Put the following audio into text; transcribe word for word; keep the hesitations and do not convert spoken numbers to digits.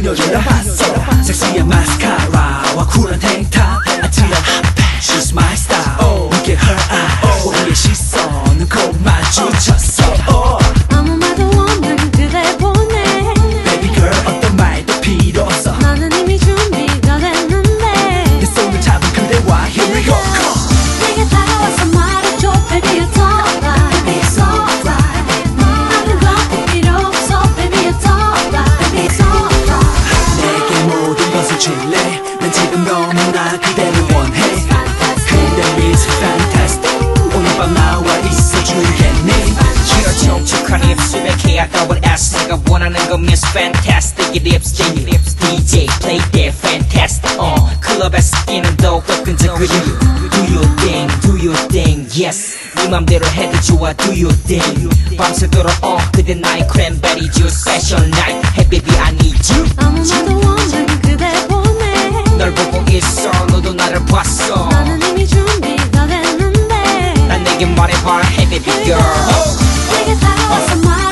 그녀를 알아봤어. 섹시한 마스카라와 쿨한 탱탑, 아찔한 핫팩. She's my style. Look at her eye. 우리의 시선은 꼭 마주쳤어. 아무 말도 없는 그대 보내. Baby girl 어떤 말도 필요 없어. 나는 이미 준비가 됐는데 내 손을 잡은 그대와 here we go. 내게 다가와서 말해줘 baby it's alright. Baby it's alright. 아무 것도 필요 없어 baby it's alright. Baby it's alright. 내게 모든 것을 줄래. 난 지금 너무나 그대를 원해. 그대 is fantastic. 오늘 밤 나와 있어주겠니? 싫어 촉촉한 입술에 K-I double S 내가 원하는 건 Miss Fantastic 이 립스틱 디제이 play that fantastic uh, 클럽에서 뛰는 더욱더 끈적거려 Do your thing, do your thing, yes 네 맘대로 해도 좋아 do your thing 밤새도록 어 그대 나의 cranberry juice special night Hey baby I need you 아무 말도 없는 그대 보내. 널 보고 있어 너도 나를 봤어 나는 이미 준비가 됐는데 난 내게 말해봐 Hey baby girl 내게 다가와서 말